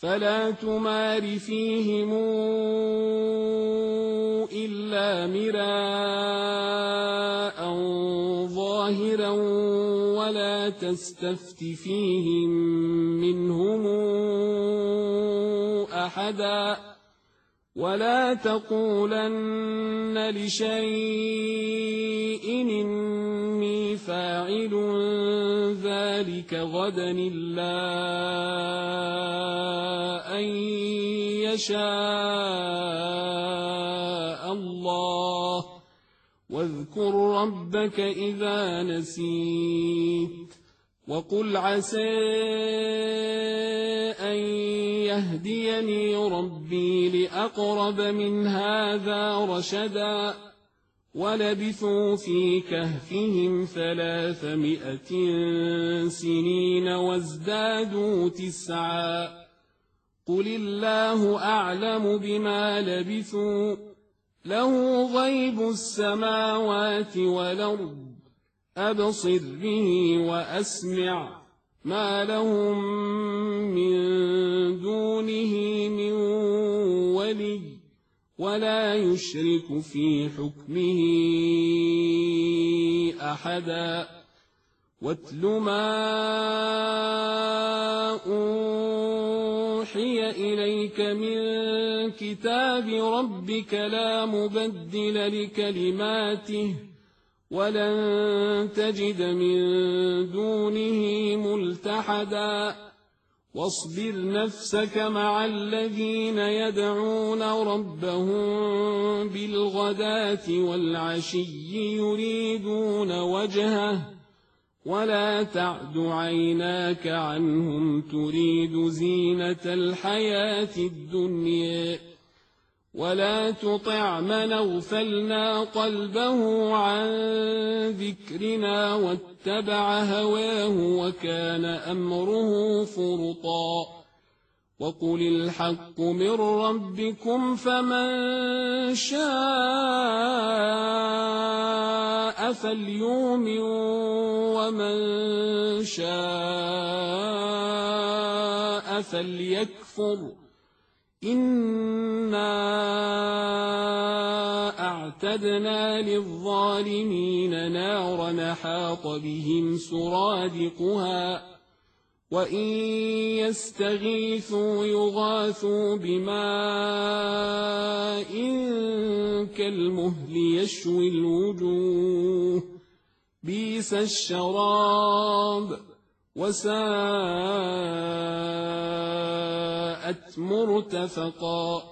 فلا تمار فيهم إلا مراء ظاهرا ولا تستفت فيهم منهم أحدا ولا تقولن لشيء إني فاعل ذلك غدا إلا أن يشاء الله واذكر ربك إذا نسيت وقل عسى أن يهديني ربي لأقرب من هذا رشدا ولبثوا في كهفهم 300 سنين وازدادوا 9 قل الله أعلم بما لبثوا له غيب السماوات والأرض أبصر به وأسمع ما لهم من دونه من ولي ولا يشرك في حكمه أحدا واتل ما أوحي إليك من كتاب ربك لا مبدل لكلماته ولن تجد من دونه ملتحدا واصبر نفسك مع الذين يدعون ربهم بالغداة والعشي يريدون وجهه ولا تعد عيناك عنهم تريد زينة الحياة الدنيا ولا تطع من اغفلنا قلبه عن ذكرنا واتبع هواه وكان أمره فرطا وقل الحق من ربكم فمن شاء فليؤمن ومن شاء فليكفر إنا أعتدنا للظالمين نارا أحاط بهم سرادقها وإن يستغيثوا يغاثوا بماء كالمهل يشوي الوجوه بئس الشراب وساءت مرتفقا